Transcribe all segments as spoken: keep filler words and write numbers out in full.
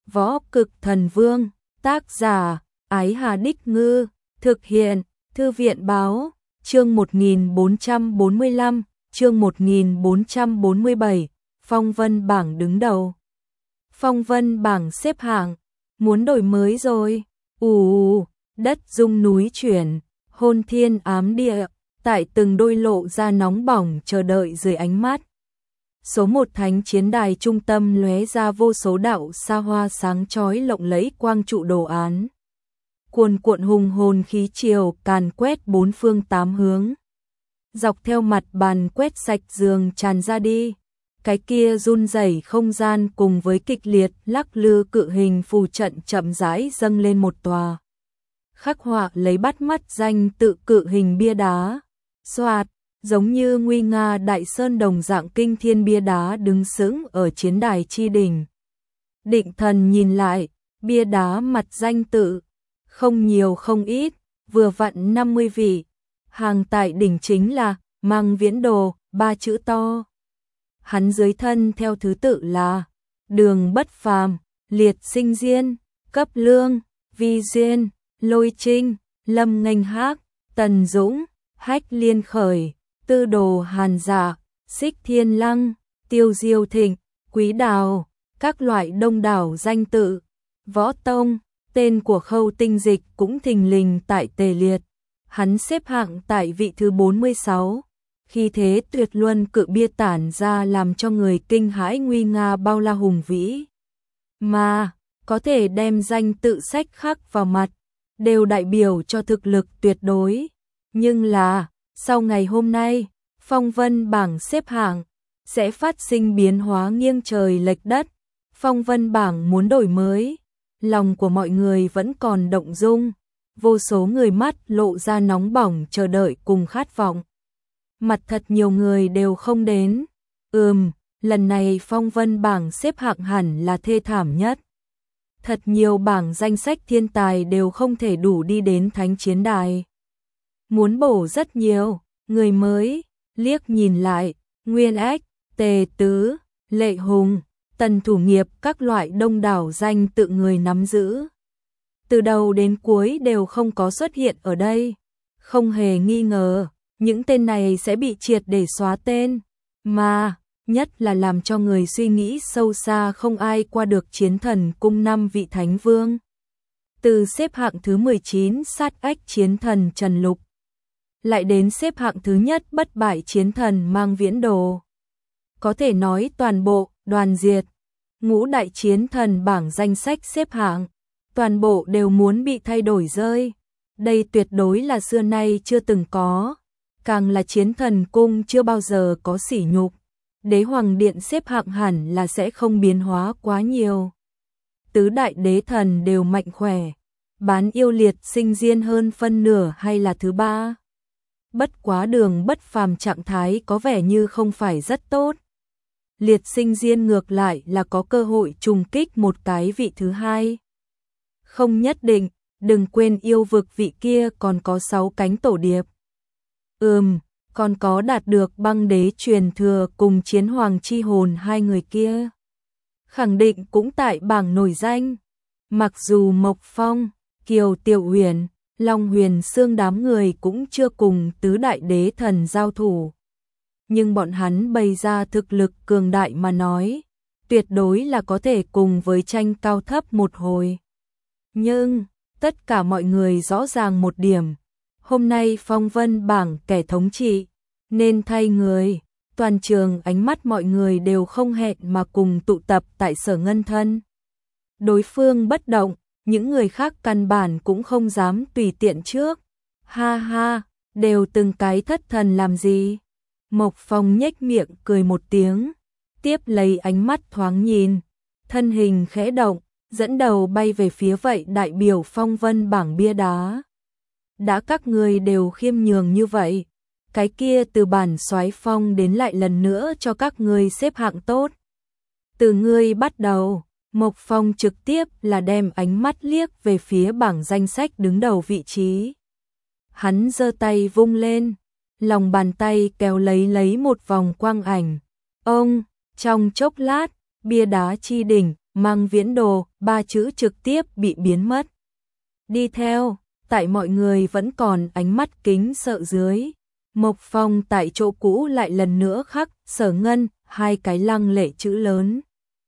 Võ Cực Thần Vương, tác giả, Ái Hà Đích Ngư, thực hiện, Thư viện Báo, chương một nghìn bốn trăm bốn mươi lăm, chương một nghìn bốn trăm bốn mươi bảy, Phong Vân bảng đứng đầu. Phong Vân bảng xếp hạng, muốn đổi mới rồi, ù, đất rung núi chuyển, hôn thiên ám địa, tại từng đôi lộ ra nóng bỏng chờ đợi dưới ánh mắt. Số một thánh chiến đài trung tâm lóe ra vô số đạo sa hoa sáng chói lộng lẫy quang trụ đồ án. Cuồn cuộn hùng hồn khí triều càn quét bốn phương tám hướng. Dọc theo mặt bàn quét sạch giường tràn ra đi. Cái kia run rẩy không gian cùng với kịch liệt lắc lư cự hình phù trận chậm rãi dâng lên một tòa. Khắc họa lấy bắt mắt danh tự cự hình bia đá. Xoạt, giống như nguy nga đại sơn đồng dạng kinh thiên bia đá đứng sững ở chiến đài chi đỉnh. Định thần nhìn lại, bia đá mặt danh tự, không nhiều không ít, vừa vặn năm mươi vị. Hàng tại đỉnh chính là Mang Viễn Đồ, ba chữ to. Hắn dưới thân theo thứ tự là Đường Bất Phàm, Liệt Sinh Diên, Cấp Lương, Vi Diên, Lôi Trinh, Lâm Nghênh Hác, Tần Dũng, Hách Liên Khởi, Tư Đồ Hàn Dạ, Xích Thiên Lăng, Tiêu Diêu Thịnh, Quý Đào, các loại đông đảo danh tự. Võ Tông, tên của Khâu Tinh Dịch cũng thình lình tại tề liệt. Hắn xếp hạng tại vị thứ bốn mươi sáu. Khi thế tuyệt luân cự bia tản ra làm cho người kinh hãi nguy nga bao la hùng vĩ. Mà, có thể đem danh tự sách khắc vào mặt, đều đại biểu cho thực lực tuyệt đối. Nhưng là, sau ngày hôm nay, Phong Vân bảng xếp hạng sẽ phát sinh biến hóa nghiêng trời lệch đất. Phong Vân bảng muốn đổi mới, lòng của mọi người vẫn còn động dung, vô số người mắt lộ ra nóng bỏng chờ đợi cùng khát vọng. Mặt thật nhiều người đều không đến. Ừm, lần này Phong Vân bảng xếp hạng hẳn là thê thảm nhất. Thật nhiều bảng danh sách thiên tài đều không thể đủ đi đến thánh chiến đài. Muốn bổ rất nhiều, người mới, liếc nhìn lại, Nguyên Ách, Tề Tứ, Lệ Hùng, Tần Thủ Nghiệp các loại đông đảo danh tự người nắm giữ. Từ đầu đến cuối đều không có xuất hiện ở đây. Không hề nghi ngờ, những tên này sẽ bị triệt để xóa tên. Mà, nhất là làm cho người suy nghĩ sâu xa không ai qua được chiến thần cung năm vị thánh vương. Từ xếp hạng thứ mười chín sát ách chiến thần Trần Lục, lại đến xếp hạng thứ nhất bất bại chiến thần Mang Viễn Đồ. Có thể nói toàn bộ, đoàn diệt, ngũ đại chiến thần bảng danh sách xếp hạng, toàn bộ đều muốn bị thay đổi rơi. Đây tuyệt đối là xưa nay chưa từng có, càng là chiến thần cung chưa bao giờ có sỉ nhục. Đế hoàng điện xếp hạng hẳn là sẽ không biến hóa quá nhiều. Tứ đại đế thần đều mạnh khỏe, Bán Yêu Liệt Sinh Diên hơn phân nửa hay là thứ ba. Bất quá Đường Bất Phàm trạng thái có vẻ như không phải rất tốt. Liệt Sinh Diên ngược lại là có cơ hội trùng kích một cái vị thứ hai. Không nhất định, đừng quên yêu vực vị kia còn có sáu cánh tổ điệp. Ừm, còn có đạt được băng đế truyền thừa cùng chiến hoàng chi hồn hai người kia. Khẳng định cũng tại bảng nổi danh. Mặc dù Mộc Phong, Kiều Tiểu Huyền, Long Huyền Xương đám người cũng chưa cùng tứ đại đế thần giao thủ. Nhưng bọn hắn bày ra thực lực cường đại mà nói, tuyệt đối là có thể cùng với tranh cao thấp một hồi. Nhưng, tất cả mọi người rõ ràng một điểm, hôm nay Phong Vân bảng kẻ thống trị, nên thay người. Toàn trường ánh mắt mọi người đều không hẹn mà cùng tụ tập tại Sở Ngân Thân. Đối phương bất động, những người khác căn bản cũng không dám tùy tiện trước. Ha ha, đều từng cái thất thần làm gì? Mộc Phong nhếch miệng cười một tiếng, tiếp lấy ánh mắt thoáng nhìn, thân hình khẽ động, dẫn đầu bay về phía vậy đại biểu Phong Vân bảng bia đá. Đã các người đều khiêm nhường như vậy, cái kia từ bản soái phong đến lại lần nữa cho các ngươi xếp hạng tốt. Từ ngươi bắt đầu, Mộc Phong trực tiếp là đem ánh mắt liếc về phía bảng danh sách đứng đầu vị trí. Hắn giơ tay vung lên, lòng bàn tay kéo lấy lấy một vòng quang ảnh. Ông, trong chốc lát, bia đá chi đỉnh, Mang Viễn Đồ, ba chữ trực tiếp bị biến mất. Đi theo, tại mọi người vẫn còn ánh mắt kính sợ dưới. Mộc Phong tại chỗ cũ lại lần nữa khắc Sở Ngân, hai cái lăng lệ chữ lớn.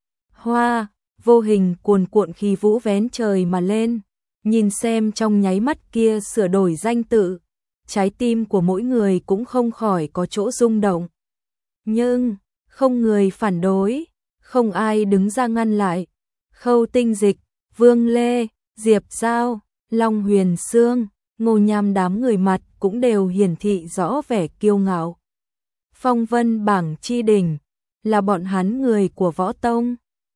Hoa, vô hình cuồn cuộn khí vũ vén trời mà lên. Nhìn xem trong nháy mắt kia sửa đổi danh tự, trái tim của mỗi người cũng không khỏi có chỗ rung động. Nhưng, không người phản đối, không ai đứng ra ngăn lại. Khâu Tinh Dịch, Vương Lê, Diệp Giao, Long Huyền Sương, Ngô Nham đám người mặt cũng đều hiển thị rõ vẻ kiêu ngạo. Phong vân bảng chi đỉnh, là bọn hắn người của võ tông,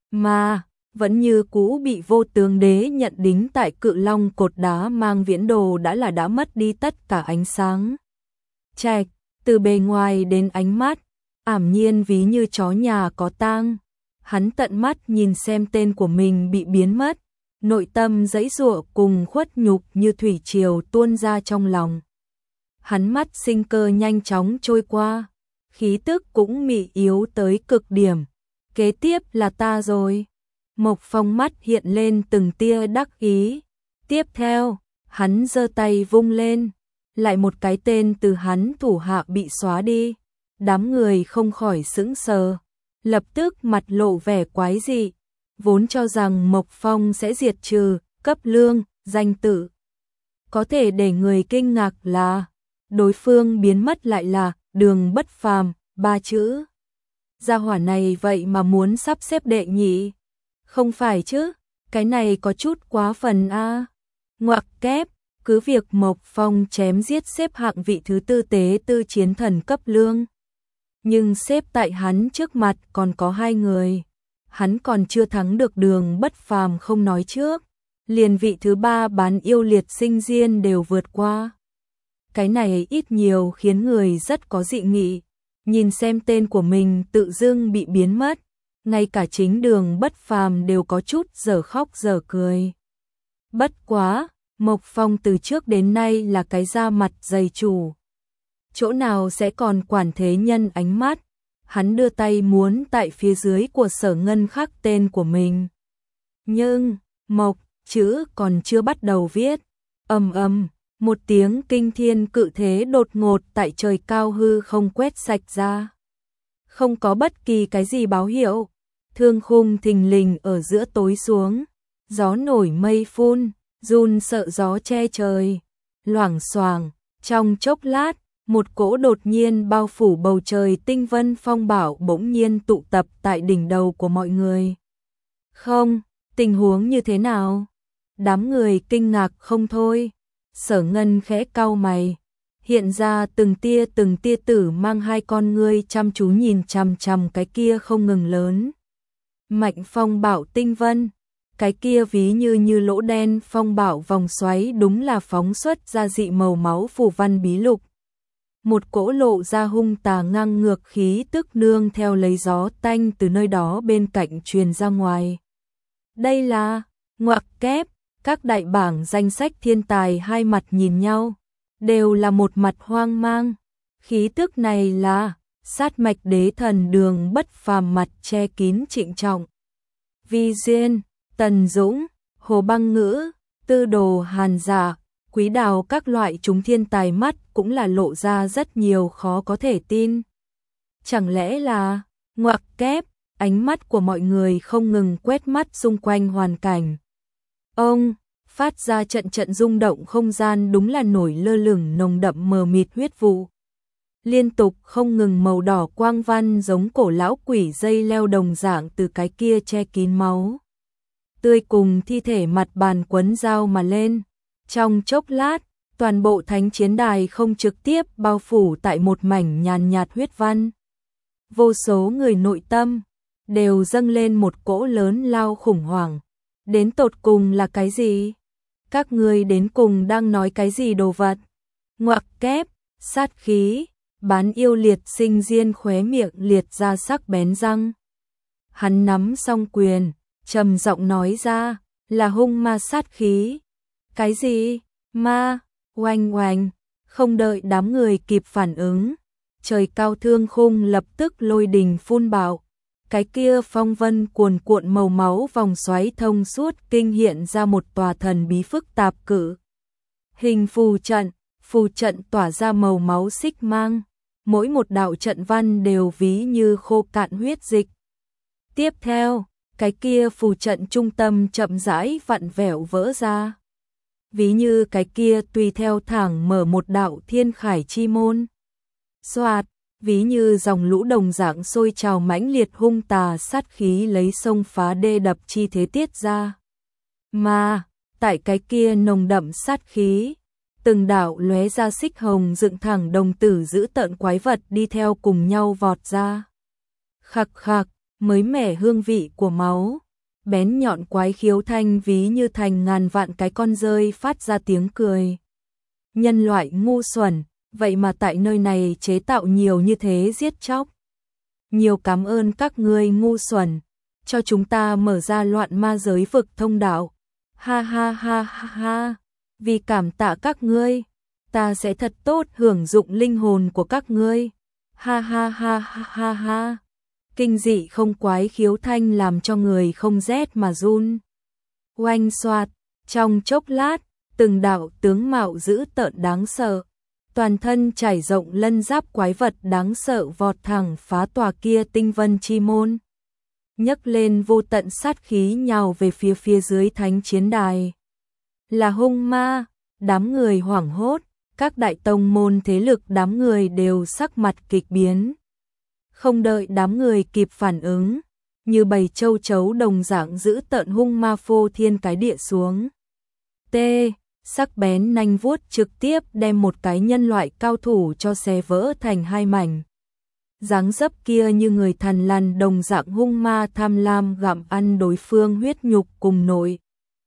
mà vẫn như cũ bị Vô Tướng Đế nhận đính tại Cự Long cột đá Mang Viễn Đồ đã là đã mất đi tất cả ánh sáng. Trạch, từ bề ngoài đến ánh mắt, ảm nhiên ví như chó nhà có tang. Hắn tận mắt nhìn xem tên của mình bị biến mất, nội tâm giãy giụa cùng khuất nhục như thủy triều tuôn ra trong lòng. Hắn mắt sinh cơ nhanh chóng trôi qua, khí tức cũng mị yếu tới cực điểm. Kế tiếp là ta rồi. Mộc Phong mắt hiện lên từng tia đắc ý. Tiếp theo, hắn giơ tay vung lên, lại một cái tên từ hắn thủ hạ bị xóa đi. Đám người không khỏi sững sờ, lập tức mặt lộ vẻ quái dị. Vốn cho rằng Mộc Phong sẽ diệt trừ cấp lương, danh tự. Có thể để người kinh ngạc là đối phương biến mất lại là Đường Bất Phàm, ba chữ. Gia hỏa này vậy mà muốn sắp xếp đệ nhị. Không phải chứ, cái này có chút quá phần a. Ngoặc kép, cứ việc Mộc Phong chém giết xếp hạng vị thứ tư tế tư chiến thần cấp lương. Nhưng xếp tại hắn trước mặt còn có hai người. Hắn còn chưa thắng được Đường Bất Phàm không nói trước. Liền vị thứ ba bán yêu liệt sinh diên đều vượt qua. Cái này ít nhiều khiến người rất có dị nghị. Nhìn xem tên của mình tự dưng bị biến mất. Ngay cả chính Đường Bất Phàm đều có chút dở khóc dở cười. Bất quá, Mộc Phong từ trước đến nay là cái da mặt dày chủ. Chỗ nào sẽ còn quản thế nhân ánh mắt. Hắn đưa tay muốn tại phía dưới của Sở Ngân khắc tên của mình. Nhưng, Mộc, chữ còn chưa bắt đầu viết. Ầm ầm, một tiếng kinh thiên cự thế đột ngột tại trời cao hư không quét sạch ra. Không có bất kỳ cái gì báo hiệu. Thương khung thình lình ở giữa tối xuống. Gió nổi mây phun, run sợ gió che trời. Loảng xoảng, trong chốc lát, một cỗ đột nhiên bao phủ bầu trời tinh vân phong bạo bỗng nhiên tụ tập tại đỉnh đầu của mọi người. Không, tình huống như thế nào? Đám người kinh ngạc không thôi. Sở Ngân khẽ cau mày, hiện ra từng tia từng tia tử mang hai con ngươi chăm chú nhìn chằm chằm cái kia không ngừng lớn. Mạnh phong bạo tinh vân, cái kia ví như như lỗ đen phong bạo vòng xoáy đúng là phóng xuất ra dị màu máu phù văn bí lục. Một cỗ lộ ra hung tà ngang ngược khí tức nương theo lấy gió tanh từ nơi đó bên cạnh truyền ra ngoài. Đây là ngoặc kép, các đại bảng danh sách thiên tài hai mặt nhìn nhau, đều là một mặt hoang mang. Khí tức này là sát mạch đế thần Đường Bất Phàm mặt che kín trịnh trọng. Vi Duyên, Tần Dũng, Hồ Băng Ngữ, Tư Đồ Hàn Dạ, Quý Đào các loại chúng thiên tài mắt cũng là lộ ra rất nhiều khó có thể tin. Chẳng lẽ là ngoặc kép, ánh mắt của mọi người không ngừng quét mắt xung quanh hoàn cảnh. Ông, phát ra trận trận rung động không gian đúng là nổi lơ lửng nồng đậm mờ mịt huyết vụ. Liên tục không ngừng màu đỏ quang văn giống cổ lão quỷ dây leo đồng dạng từ cái kia che kín máu. Tươi cùng thi thể mặt bàn quấn dao mà lên. Trong chốc lát, toàn bộ thánh chiến đài không trực tiếp bao phủ tại một mảnh nhàn nhạt huyết văn. Vô số người nội tâm đều dâng lên một cỗ lớn lao khủng hoảng. Đến tột cùng là cái gì? Các ngươi đến cùng đang nói cái gì đồ vật? Ngoặc kép, sát khí, bán yêu liệt sinh diên khóe miệng liệt ra sắc bén răng. Hắn nắm song quyền, trầm giọng nói ra, là hung ma sát khí. Cái gì? Ma? Oanh oanh, không đợi đám người kịp phản ứng. Trời cao thương khung lập tức lôi đình phun bạo. Cái kia phong vân cuồn cuộn màu máu vòng xoáy thông suốt kinh hiện ra một tòa thần bí phức tạp cử hình phù trận, phù trận tỏa ra màu máu xích mang, mỗi một đạo trận văn đều ví như khô cạn huyết dịch. Tiếp theo, cái kia phù trận trung tâm chậm rãi vặn vẹo vỡ ra. Ví như cái kia tùy theo thẳng mở một đạo thiên khải chi môn. Soạt, ví như dòng lũ đồng dạng sôi trào mãnh liệt hung tà sát khí lấy sông phá đê đập chi thế tiết ra. Mà, tại cái kia nồng đậm sát khí, từng đạo lóe ra xích hồng dựng thẳng đồng tử giữ tợn quái vật đi theo cùng nhau vọt ra. Khặc khặc, mới mẻ hương vị của máu, bén nhọn quái khiếu thanh ví như thành ngàn vạn cái con rơi phát ra tiếng cười. Nhân loại ngu xuẩn, vậy mà tại nơi này chế tạo nhiều như thế giết chóc. Nhiều cảm ơn các ngươi ngu xuẩn, cho chúng ta mở ra loạn ma giới vực thông đạo. Ha ha ha ha ha, vì cảm tạ các ngươi, ta sẽ thật tốt hưởng dụng linh hồn của các ngươi. Ha ha ha ha ha ha. Kinh dị không quái khiếu thanh làm cho người không rét mà run. Oanh xoạt, trong chốc lát, từng đạo tướng mạo dữ tợn đáng sợ, toàn thân trải rộng lân giáp quái vật đáng sợ vọt thẳng phá tòa kia tinh vân chi môn, nhấc lên vô tận sát khí nhào về phía phía dưới thánh chiến đài. Là hung ma, đám người hoảng hốt, các đại tông môn thế lực đám người đều sắc mặt kịch biến. Không đợi đám người kịp phản ứng, như bầy châu chấu đồng dạng giữ tợn hung ma phô thiên cái địa xuống. T, sắc bén nanh vuốt trực tiếp đem một cái nhân loại cao thủ cho xé vỡ thành hai mảnh. Dáng dấp kia như người thằn lằn đồng dạng hung ma tham lam gặm ăn đối phương huyết nhục cùng nội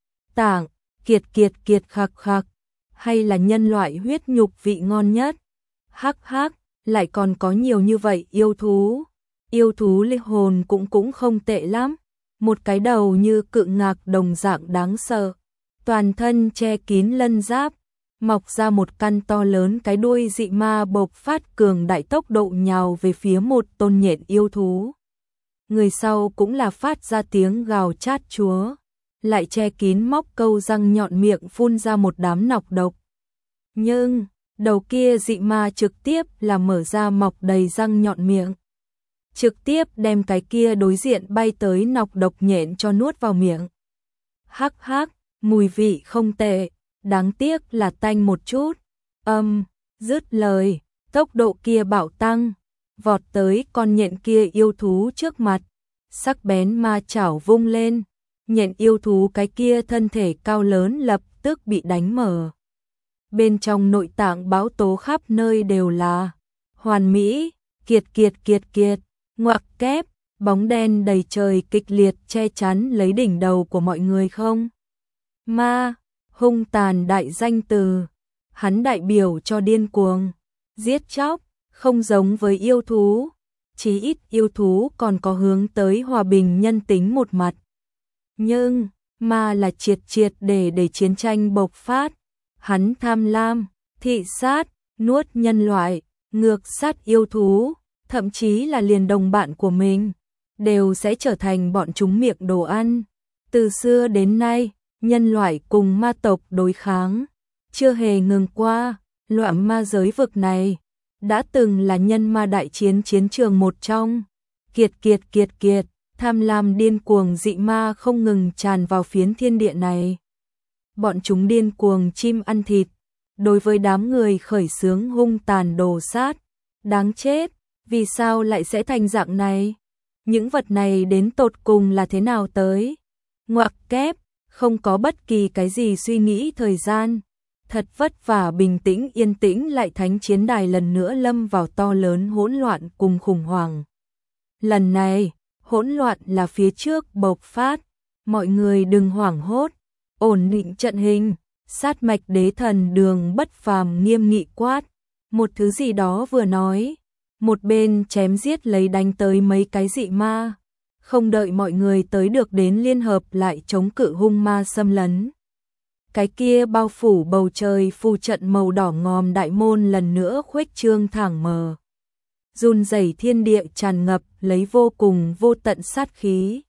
tạng, kiệt kiệt kiệt khạc khạc, hay là nhân loại huyết nhục vị ngon nhất. Hắc hắc, lại còn có nhiều như vậy yêu thú. Yêu thú linh hồn cũng cũng không tệ lắm. Một cái đầu như cự ngạc đồng dạng đáng sợ, toàn thân che kín lân giáp, mọc ra một căn to lớn cái đuôi dị ma bộc phát cường đại tốc độ nhào về phía một tôn nhện yêu thú. Người sau cũng là phát ra tiếng gào chát chúa, lại che kín móc câu răng nhọn miệng phun ra một đám nọc độc. Nhưng, đầu kia dị ma trực tiếp là mở ra mọc đầy răng nhọn miệng, trực tiếp đem cái kia đối diện bay tới nọc độc nhện cho nuốt vào miệng. Hắc hắc, mùi vị không tệ, đáng tiếc là tanh một chút. Âm, dứt lời, tốc độ kia bạo tăng, vọt tới con nhện kia yêu thú trước mặt, sắc bén ma chảo vung lên, nhện yêu thú cái kia thân thể cao lớn lập tức bị đánh mở. Bên trong nội tạng báo tố khắp nơi đều là hoàn mỹ, kiệt kiệt kiệt kiệt, ngoặc kép, bóng đen đầy trời kịch liệt che chắn lấy đỉnh đầu của mọi người không. Ma, hung tàn đại danh từ, hắn đại biểu cho điên cuồng, giết chóc, không giống với yêu thú, chí ít yêu thú còn có hướng tới hòa bình nhân tính một mặt. Nhưng, ma là triệt triệt để để chiến tranh bộc phát, hắn tham lam, thị sát, nuốt nhân loại, ngược sát yêu thú, thậm chí là liền đồng bạn của mình, đều sẽ trở thành bọn chúng miệng đồ ăn. Từ xưa đến nay, nhân loại cùng ma tộc đối kháng, chưa hề ngừng qua. Loạn ma giới vực này đã từng là nhân ma đại chiến chiến trường một trong. Kiệt kiệt kiệt kiệt, tham lam điên cuồng dị ma không ngừng tràn vào phiến thiên địa này. Bọn chúng điên cuồng chim ăn thịt, đối với đám người khởi xướng hung tàn đồ sát. Đáng chết, vì sao lại sẽ thành dạng này? Những vật này đến tột cùng là thế nào tới? Ngoặc kép, không có bất kỳ cái gì suy nghĩ thời gian. Thật vất vả bình tĩnh yên tĩnh lại thánh chiến đài lần nữa lâm vào to lớn hỗn loạn cùng khủng hoảng. Lần này, hỗn loạn là phía trước bộc phát, mọi người đừng hoảng hốt, ổn định trận hình, sát mạch đế thần Đường Bất Phàm nghiêm nghị quát, một thứ gì đó vừa nói, một bên chém giết lấy đánh tới mấy cái dị ma, không đợi mọi người tới được đến liên hợp lại chống cự hung ma xâm lấn. Cái kia bao phủ bầu trời phù trận màu đỏ ngòm đại môn lần nữa khuếch trương thẳng mở run rẩy thiên địa tràn ngập lấy vô cùng vô tận sát khí.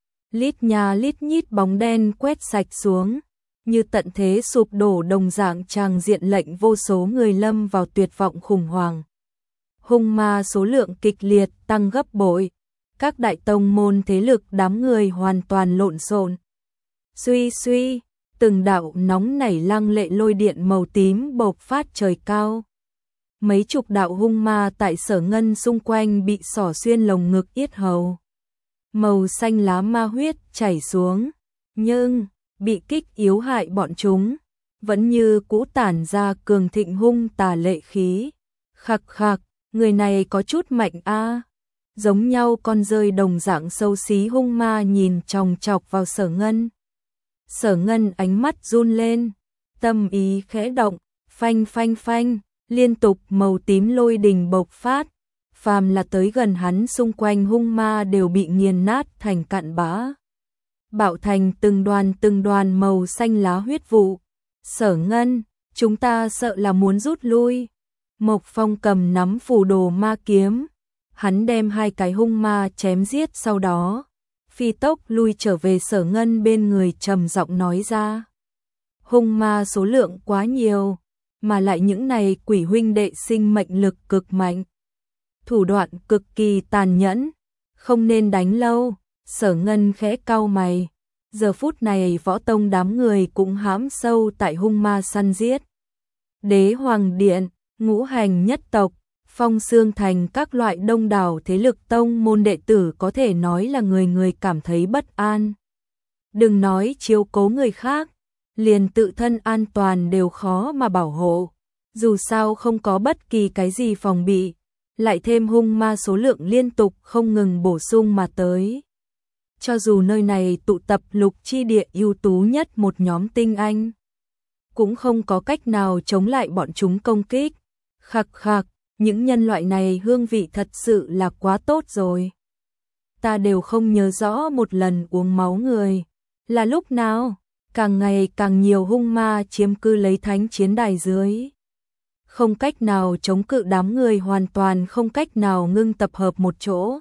Lít nha lít nhít bóng đen quét sạch xuống, như tận thế sụp đổ đồng dạng tràng diện lệnh vô số người lâm vào tuyệt vọng khủng hoảng. Hung ma số lượng kịch liệt tăng gấp bội, các đại tông môn thế lực đám người hoàn toàn lộn xộn. Suy suy, từng đạo nóng nảy lăng lệ lôi điện màu tím bộc phát trời cao. Mấy chục đạo hung ma tại Sở Ngân xung quanh bị xỏ xuyên lồng ngực yết hầu. Màu xanh lá ma huyết chảy xuống, nhưng bị kích yếu hại bọn chúng, vẫn như cũ tản ra cường thịnh hung tà lệ khí. Khặc khặc, người này có chút mạnh a. Giống nhau con rơi đồng dạng xấu xí hung ma nhìn chòng chọc vào Sở Ngân. Sở Ngân ánh mắt run lên, tâm ý khẽ động, phanh phanh phanh, liên tục màu tím lôi đình bộc phát, phàm là tới gần hắn xung quanh hung ma đều bị nghiền nát thành cặn bã. Bạo thành từng đoàn từng đoàn màu xanh lá huyết vụ. Sở Ngân, chúng ta sợ là muốn rút lui. Mộc Phong cầm nắm phù đồ ma kiếm, hắn đem hai cái hung ma chém giết sau đó, phi tốc lui trở về Sở Ngân bên người trầm giọng nói ra. Hung ma số lượng quá nhiều, mà lại những này quỷ huynh đệ sinh mệnh lực cực mạnh. Thủ đoạn cực kỳ tàn nhẫn, không nên đánh lâu. Sở Ngân khẽ cau mày. Giờ phút này võ tông đám người cũng hãm sâu tại hung ma săn giết. Đế Hoàng Điện, Ngũ Hành nhất tộc, Phong Xương Thành các loại đông đảo thế lực tông môn đệ tử có thể nói là người người cảm thấy bất an. Đừng nói chiếu cố người khác, liền tự thân an toàn đều khó mà bảo hộ. Dù sao không có bất kỳ cái gì phòng bị, lại thêm hung ma số lượng liên tục không ngừng bổ sung mà tới. Cho dù nơi này tụ tập lục chi địa ưu tú nhất một nhóm tinh anh, cũng không có cách nào chống lại bọn chúng công kích. Khặc khặc, những nhân loại này hương vị thật sự là quá tốt rồi. Ta đều không nhớ rõ một lần uống máu người là lúc nào. Càng ngày càng nhiều hung ma chiếm cư lấy thánh chiến đài dưới. Không cách nào chống cự, đám người hoàn toàn không cách nào ngưng tập hợp một chỗ.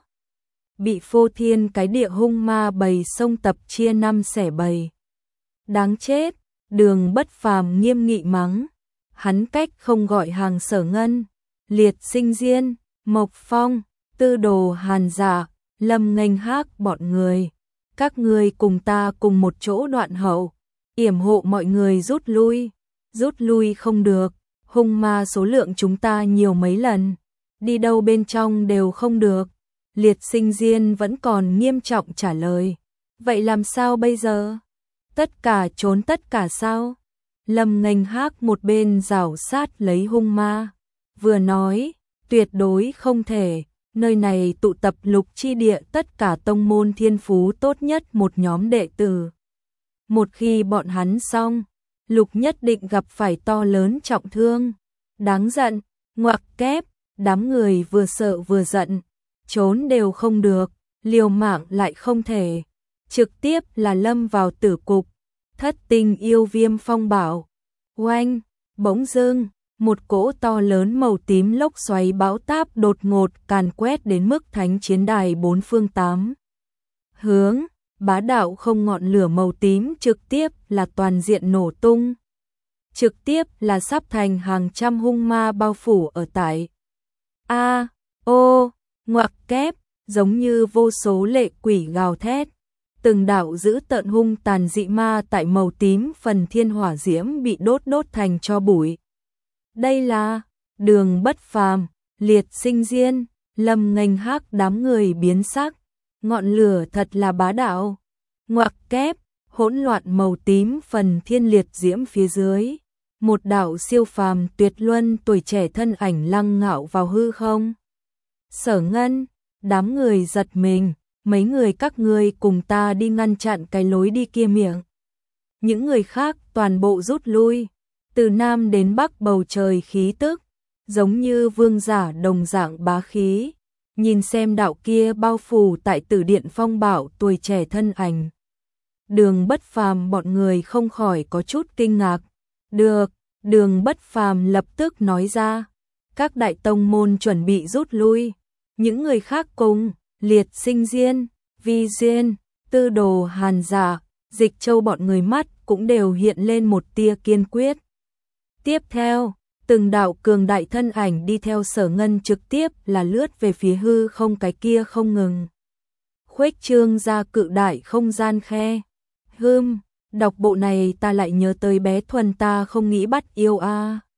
Bị phô thiên cái địa hung ma bầy sông tập chia năm xẻ bảy. Đáng chết, Đường Bất Phàm nghiêm nghị mắng. Hắn cách không gọi hàng Sở Ngân, Liệt Sinh Diên, Mộc Phong, Tư Đồ Hàn Dạ, Lâm Nghênh Hác bọn người. Các người cùng ta cùng một chỗ đoạn hậu, yểm hộ mọi người rút lui. Rút lui không được, hung ma số lượng chúng ta nhiều mấy lần, đi đâu bên trong đều không được. Liệt Sinh Diên vẫn còn nghiêm trọng trả lời. Vậy làm sao bây giờ? Tất cả trốn tất cả sao? Lâm Nghênh Hác một bên rảo sát lấy hung ma, vừa nói, tuyệt đối không thể. Nơi này tụ tập lục chi địa tất cả tông môn thiên phú tốt nhất một nhóm đệ tử. Một khi bọn hắn xong, lục nhất định gặp phải to lớn trọng thương. Đáng giận, ngoặc kép, đám người vừa sợ vừa giận, trốn đều không được, liều mạng lại không thể. Trực tiếp là lâm vào tử cục. Thất tinh yêu viêm phong bảo. Oanh, bỗng dưng, một cỗ to lớn màu tím lốc xoáy bão táp đột ngột càn quét đến mức thánh chiến đài bốn phương tám hướng, bá đạo không ngọn lửa màu tím trực tiếp là toàn diện nổ tung. Trực tiếp là sắp thành hàng trăm hung ma bao phủ ở tại. A, ô, ngoặc kép, giống như vô số lệ quỷ gào thét. Từng đạo giữ tợn hung tàn dị ma tại màu tím phần thiên hỏa diễm bị đốt đốt thành tro bụi. Đây là Đường Bất Phàm, Liệt Sinh Diên, Lâm Nghênh Hác đám người biến sắc. Ngọn lửa thật là bá đạo. Ngoặc kép, hỗn loạn màu tím phần thiên liệt diễm phía dưới. Một đạo siêu phàm tuyệt luân tuổi trẻ thân ảnh lăng ngạo vào hư không. Sở Ngân, đám người giật mình. Mấy người các ngươi cùng ta đi ngăn chặn cái lối đi kia miệng. Những người khác toàn bộ rút lui. Từ Nam đến Bắc bầu trời khí tức, giống như vương giả đồng dạng bá khí. Nhìn xem đạo kia bao phủ tại Tử Điện phong bảo tuổi trẻ thân ảnh. Đường Bất Phàm bọn người không khỏi có chút kinh ngạc. Được, Đường Bất Phàm lập tức nói ra. Các đại tông môn chuẩn bị rút lui. Những người khác cùng, Liệt Sinh Diên, Vi Diên, Tư Đồ Hàn Giả, Dịch Châu bọn người mắt cũng đều hiện lên một tia kiên quyết. Tiếp theo, từng đạo cường đại thân ảnh đi theo Sở Ngân trực tiếp là lướt về phía hư không, cái kia không ngừng khuếch trương ra cự đại không gian khe. Hừm, đọc bộ này ta lại nhớ tới bé Thuần, ta không nghĩ bắt yêu a.